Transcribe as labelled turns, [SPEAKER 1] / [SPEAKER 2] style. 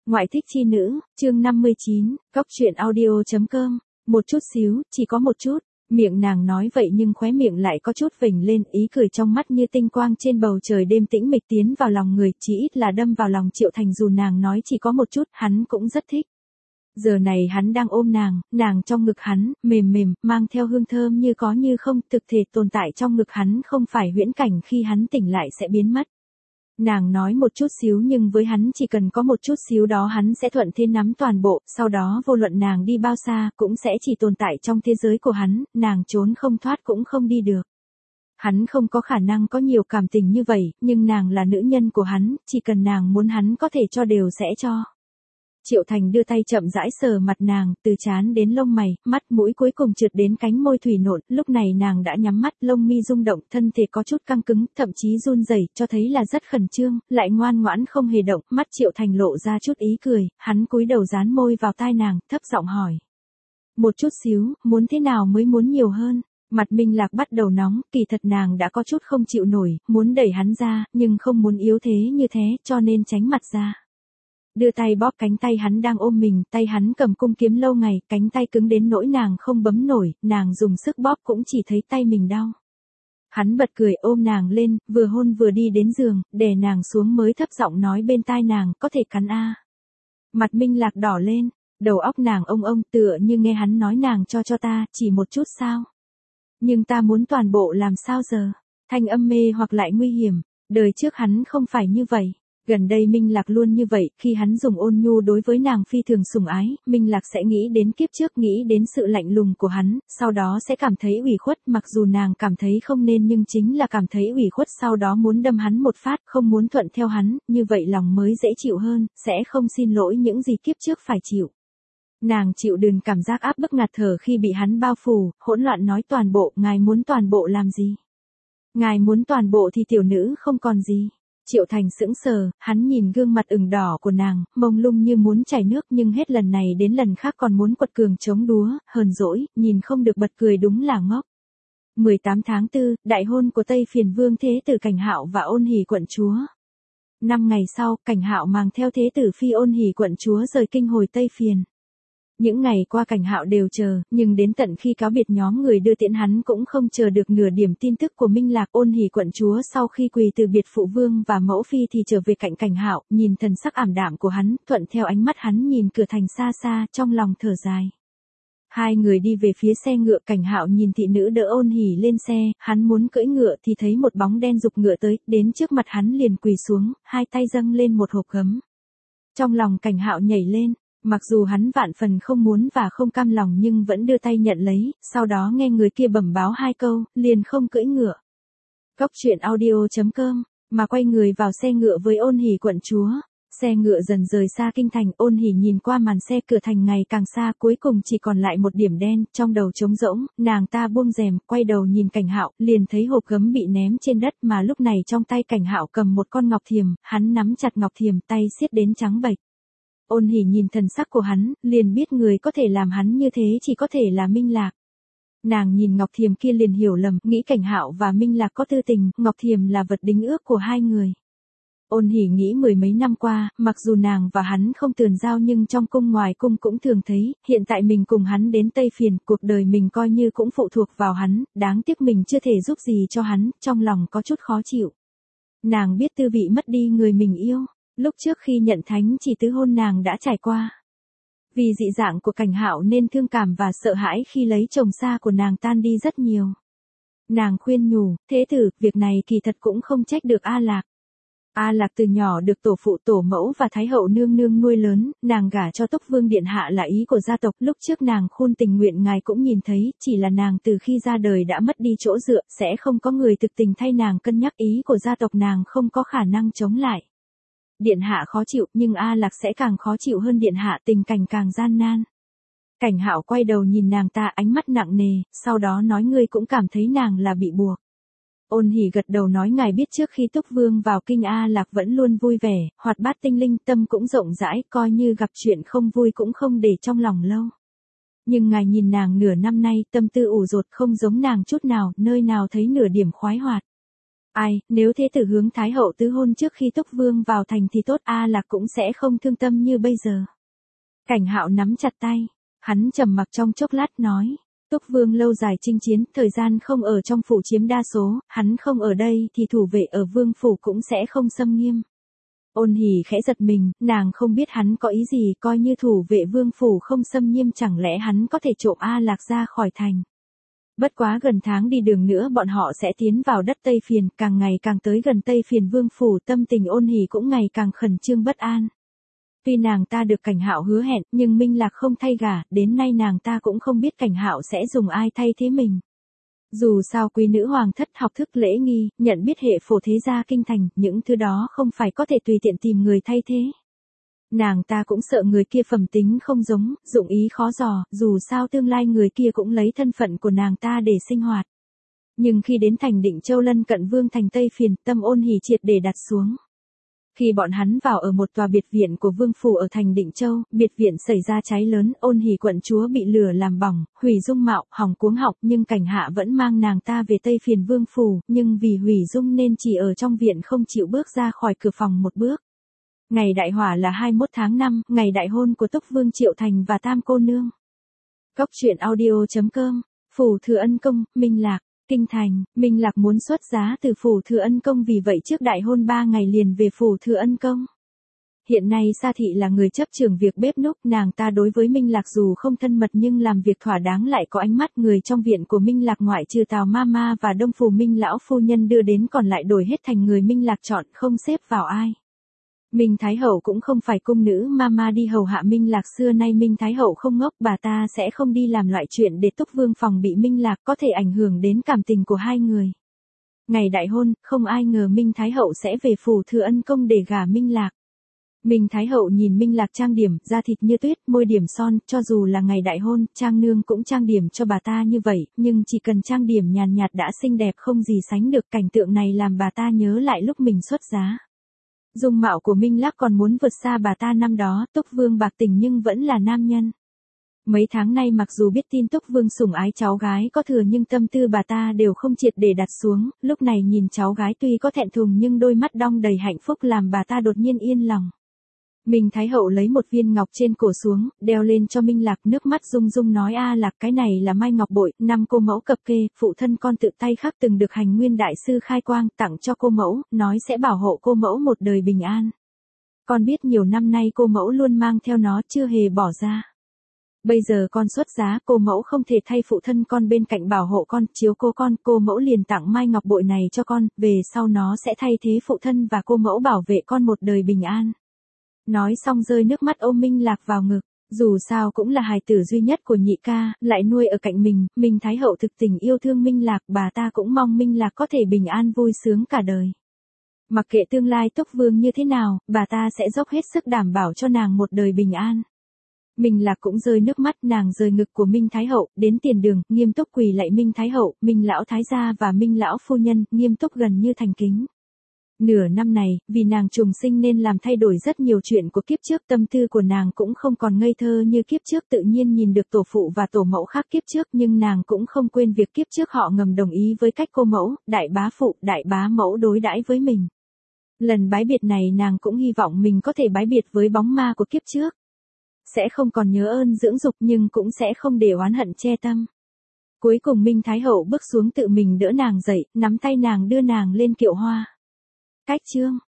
[SPEAKER 1] Ngoại thích chi nữ, chương 59, Góc truyện audio.com, một chút xíu, chỉ có một chút, miệng nàng nói vậy nhưng khóe miệng lại có chút vểnh lên, ý cười trong mắt như tinh quang trên bầu trời đêm tĩnh mịch tiến vào lòng người, chỉ ít là đâm vào lòng Triệu Thành. Dù nàng nói chỉ có một chút, hắn cũng rất thích. Giờ này hắn đang ôm nàng trong ngực hắn, mềm mềm, mang theo hương thơm như có như không, thực thể tồn tại trong ngực hắn, không phải huyễn cảnh khi hắn tỉnh lại sẽ biến mất. Nàng nói một chút xíu nhưng với hắn chỉ cần có một chút xíu đó hắn sẽ thuận thế nắm toàn bộ, sau đó vô luận nàng đi bao xa cũng sẽ chỉ tồn tại trong thế giới của hắn, nàng trốn không thoát cũng không đi được. Hắn không có khả năng có nhiều cảm tình như vậy, nhưng nàng là nữ nhân của hắn, chỉ cần nàng muốn hắn có thể cho đều sẽ cho. Triệu Thành đưa tay chậm rãi sờ mặt nàng, từ trán đến lông mày, mắt mũi cuối cùng trượt đến cánh môi thủy nộn, lúc này nàng đã nhắm mắt, lông mi rung động, thân thể có chút căng cứng, thậm chí run rẩy, cho thấy là rất khẩn trương, lại ngoan ngoãn không hề động, mắt Triệu Thành lộ ra chút ý cười, hắn cúi đầu dán môi vào tai nàng, thấp giọng hỏi. Một chút xíu, muốn thế nào mới muốn nhiều hơn? Mặt Minh Lạc bắt đầu nóng, kỳ thật nàng đã có chút không chịu nổi, muốn đẩy hắn ra, nhưng không muốn yếu thế như thế, cho nên tránh mặt ra. Đưa tay bóp cánh tay hắn đang ôm mình, tay hắn cầm cung kiếm lâu ngày, cánh tay cứng đến nỗi nàng không bấm nổi, nàng dùng sức bóp cũng chỉ thấy tay mình đau. Hắn bật cười ôm nàng lên, vừa hôn vừa đi đến giường, đè nàng xuống mới thấp giọng nói bên tai nàng, có thể cắn a. Mặt Minh Lạc đỏ lên, đầu óc nàng ông tựa như nghe hắn nói nàng cho ta, chỉ một chút sao. Nhưng ta muốn toàn bộ làm sao giờ, thanh âm mê hoặc lại nguy hiểm, đời trước hắn không phải như vậy. Gần đây Minh Lạc luôn như vậy, khi hắn dùng ôn nhu đối với nàng phi thường sủng ái, Minh Lạc sẽ nghĩ đến kiếp trước, nghĩ đến sự lạnh lùng của hắn, sau đó sẽ cảm thấy ủy khuất, mặc dù nàng cảm thấy không nên nhưng chính là cảm thấy ủy khuất, sau đó muốn đâm hắn một phát, không muốn thuận theo hắn, như vậy lòng mới dễ chịu hơn, sẽ không xin lỗi những gì kiếp trước phải chịu. Nàng chịu đựng cảm giác áp bức ngạt thở khi bị hắn bao phủ, hỗn loạn nói toàn bộ, ngài muốn toàn bộ làm gì? Ngài muốn toàn bộ thì tiểu nữ không còn gì. Triệu Thành sững sờ, hắn nhìn gương mặt ửng đỏ của nàng, mông lung như muốn chảy nước nhưng hết lần này đến lần khác còn muốn quật cường chống đúa, hờn dỗi, nhìn không được bật cười đúng là ngốc. 18 tháng 4, đại hôn của Tây Phiền Vương Thế Tử Cảnh Hạo và Ôn Hỷ quận chúa. 5 ngày sau, Cảnh Hạo mang theo Thế Tử Phi Ôn Hỷ quận chúa rời kinh hồi Tây Phiền. Những ngày qua Cảnh Hạo đều chờ, nhưng đến tận khi cáo biệt nhóm người đưa tiễn hắn cũng không chờ được nửa điểm tin tức của Minh Lạc. Ôn Hỷ quận chúa sau khi quỳ từ biệt phụ vương và mẫu phi thì trở về cạnh Cảnh Hạo, nhìn thần sắc ảm đạm của hắn, thuận theo ánh mắt hắn nhìn cửa thành xa xa, trong lòng thở dài. Hai người đi về phía xe ngựa, Cảnh Hạo nhìn thị nữ đỡ Ôn Hỷ lên xe, hắn muốn cưỡi ngựa thì thấy một bóng đen giục ngựa tới, đến trước mặt hắn liền quỳ xuống, hai tay dâng lên một hộp gấm. Trong lòng Cảnh Hạo nhảy lên. Mặc dù hắn vạn phần không muốn và không cam lòng nhưng vẫn đưa tay nhận lấy, sau đó nghe người kia bẩm báo hai câu, liền không cưỡi ngựa. Góc truyện audio.com, mà quay người vào xe ngựa với Ôn Hỷ quận chúa. Xe ngựa dần rời xa kinh thành, Ôn Hỷ nhìn qua màn xe cửa thành ngày càng xa, cuối cùng chỉ còn lại một điểm đen, trong đầu trống rỗng, nàng ta buông rèm, quay đầu nhìn Cảnh Hạo, liền thấy hộp gấm bị ném trên đất mà lúc này trong tay Cảnh Hạo cầm một con ngọc thiềm, hắn nắm chặt ngọc thiềm, tay siết đến trắng bệch. Ôn Hỷ nhìn thần sắc của hắn, liền biết người có thể làm hắn như thế chỉ có thể là Minh Lạc. Nàng nhìn ngọc thiềm kia liền hiểu lầm, nghĩ Cảnh Hạo và Minh Lạc có tư tình, ngọc thiềm là vật đính ước của hai người. Ôn Hỷ nghĩ mười mấy năm qua, mặc dù nàng và hắn không tường giao nhưng trong cung ngoài cung cũng thường thấy, hiện tại mình cùng hắn đến Tây Phiền, cuộc đời mình coi như cũng phụ thuộc vào hắn, đáng tiếc mình chưa thể giúp gì cho hắn, trong lòng có chút khó chịu. Nàng biết tư vị mất đi người mình yêu. Lúc trước khi nhận thánh chỉ tứ hôn nàng đã trải qua. Vì dị dạng của Cảnh Hạo nên thương cảm và sợ hãi khi lấy chồng xa của nàng tan đi rất nhiều. Nàng khuyên nhủ, thế tử, việc này kỳ thật cũng không trách được A Lạc. A Lạc từ nhỏ được tổ phụ tổ mẫu và thái hậu nương nương nuôi lớn, nàng gả cho Túc Vương điện hạ là ý của gia tộc, lúc trước nàng khôn tình nguyện ngài cũng nhìn thấy, chỉ là nàng từ khi ra đời đã mất đi chỗ dựa, sẽ không có người thực tình thay nàng cân nhắc, ý của gia tộc nàng không có khả năng chống lại. Điện hạ khó chịu, nhưng A Lạc sẽ càng khó chịu hơn điện hạ, tình cảnh càng gian nan. Cảnh Hạo quay đầu nhìn nàng ta, ánh mắt nặng nề, sau đó nói ngươi cũng cảm thấy nàng là bị buộc. Ôn Hỷ gật đầu nói ngài biết trước khi Túc Vương vào kinh A Lạc vẫn luôn vui vẻ, hoạt bát tinh linh, tâm cũng rộng rãi, coi như gặp chuyện không vui cũng không để trong lòng lâu. Nhưng ngài nhìn nàng nửa năm nay, tâm tư ủ dột không giống nàng chút nào, nơi nào thấy nửa điểm khoái hoạt. Ai, nếu thế tử hướng Thái hậu tứ hôn trước khi Túc Vương vào thành thì tốt, A Lạc cũng sẽ không thương tâm như bây giờ. Cảnh Hạo nắm chặt tay, hắn trầm mặc trong chốc lát nói. Túc Vương lâu dài chinh chiến, thời gian không ở trong phủ chiếm đa số, hắn không ở đây thì thủ vệ ở vương phủ cũng sẽ không xâm nghiêm. Ôn Hỷ khẽ giật mình, nàng không biết hắn có ý gì, coi như thủ vệ vương phủ không xâm nghiêm chẳng lẽ hắn có thể trộm A Lạc ra khỏi thành. Bất quá gần tháng đi đường nữa bọn họ sẽ tiến vào đất Tây Phiền, càng ngày càng tới gần Tây Phiền vương phủ, tâm tình Ôn Hỷ cũng ngày càng khẩn trương bất an. Tuy nàng ta được Cảnh Hạo hứa hẹn, nhưng Minh Lạc không thay gả, đến nay nàng ta cũng không biết Cảnh Hạo sẽ dùng ai thay thế mình. Dù sao quý nữ hoàng thất học thức lễ nghi, nhận biết hệ phổ thế gia kinh thành, những thứ đó không phải có thể tùy tiện tìm người thay thế. Nàng ta cũng sợ người kia phẩm tính không giống, dụng ý khó dò, dù sao tương lai người kia cũng lấy thân phận của nàng ta để sinh hoạt. Nhưng khi đến thành Định Châu lân cận vương thành Tây Phiền, tâm Ôn Hỷ triệt để đặt xuống. Khi bọn hắn vào ở một tòa biệt viện của vương phủ ở thành Định Châu, biệt viện xảy ra cháy lớn, Ôn Hỷ quận chúa bị lửa làm bỏng, hủy dung mạo, hỏng cuống họng, nhưng Cảnh Hạ vẫn mang nàng ta về Tây Phiền vương phủ, nhưng vì hủy dung nên chỉ ở trong viện không chịu bước ra khỏi cửa phòng một bước. Ngày đại hỏa là 21 tháng 5, ngày đại hôn của Túc Vương Triệu Thành và Tam cô nương. Cóc truyện audio.com, Phủ Thừa Ân Công, Minh Lạc. Kinh thành, Minh Lạc muốn xuất giá từ Phủ Thừa Ân Công, vì vậy trước đại hôn 3 ngày liền về Phủ Thừa Ân Công. Hiện nay Sa Thị là người chấp trưởng việc bếp núc, nàng ta đối với Minh Lạc dù không thân mật nhưng làm việc thỏa đáng lại có ánh mắt. Người trong viện của Minh Lạc ngoại trừ Tào Mama và Đông Phủ Minh lão phu nhân đưa đến còn lại đổi hết thành người Minh Lạc chọn, không xếp vào ai. Minh Thái Hậu cũng không phải cung nữ mama đi hầu hạ Minh Lạc, xưa nay Minh Thái Hậu không ngốc, bà ta sẽ không đi làm loại chuyện để Túc Vương phòng bị Minh Lạc, có thể ảnh hưởng đến cảm tình của hai người. Ngày đại hôn, không ai ngờ Minh Thái Hậu sẽ về Phủ Thừa Ân Công để gả Minh Lạc. Minh Thái Hậu nhìn Minh Lạc trang điểm, da thịt như tuyết, môi điểm son, cho dù là ngày đại hôn, Trang Nương cũng trang điểm cho bà ta như vậy, nhưng chỉ cần trang điểm nhàn nhạt đã xinh đẹp không gì sánh được. Cảnh tượng này làm bà ta nhớ lại lúc mình xuất giá. Dung mạo của Minh Lạc còn muốn vượt xa bà ta năm đó, Túc Vương bạc tình nhưng vẫn là nam nhân. Mấy tháng nay mặc dù biết tin Túc Vương sủng ái cháu gái có thừa nhưng tâm tư bà ta đều không triệt để đặt xuống, lúc này nhìn cháu gái tuy có thẹn thùng nhưng đôi mắt đong đầy hạnh phúc làm bà ta đột nhiên yên lòng. Minh Thái Hậu lấy một viên ngọc trên cổ xuống, đeo lên cho Minh Lạc, nước mắt rung rung nói: A Lạc, cái này là mai ngọc bội, năm cô mẫu cập kê, phụ thân con tự tay khắc, từng được Hành Nguyên đại sư khai quang tặng cho cô mẫu, nói sẽ bảo hộ cô mẫu một đời bình an. Con biết nhiều năm nay cô mẫu luôn mang theo nó chưa hề bỏ ra. Bây giờ con xuất giá, cô mẫu không thể thay phụ thân con bên cạnh bảo hộ con, chiếu cô con, cô mẫu liền tặng mai ngọc bội này cho con, về sau nó sẽ thay thế phụ thân và cô mẫu bảo vệ con một đời bình an. Nói xong rơi nước mắt ôm Minh Lạc vào ngực, dù sao cũng là hài tử duy nhất của nhị ca, lại nuôi ở cạnh mình, Minh Thái Hậu thực tình yêu thương Minh Lạc, bà ta cũng mong Minh Lạc có thể bình an vui sướng cả đời. Mặc kệ tương lai Túc Vương như thế nào, bà ta sẽ dốc hết sức đảm bảo cho nàng một đời bình an. Minh Lạc cũng rơi nước mắt, nàng rời ngực của Minh Thái Hậu, đến tiền đường, nghiêm túc quỳ lạy Minh Thái Hậu, Minh lão thái gia và Minh lão phu nhân, nghiêm túc gần như thành kính. Nửa năm này, vì nàng trùng sinh nên làm thay đổi rất nhiều chuyện của kiếp trước, tâm tư của nàng cũng không còn ngây thơ như kiếp trước, tự nhiên nhìn được tổ phụ và tổ mẫu khác kiếp trước, nhưng nàng cũng không quên việc kiếp trước họ ngầm đồng ý với cách cô mẫu, đại bá phụ, đại bá mẫu đối đãi với mình. Lần bái biệt này nàng cũng hy vọng mình có thể bái biệt với bóng ma của kiếp trước. Sẽ không còn nhớ ơn dưỡng dục nhưng cũng sẽ không để oán hận che tâm. Cuối cùng Minh Thái Hậu bước xuống tự mình đỡ nàng dậy, nắm tay nàng đưa nàng lên kiệu hoa. Cách chương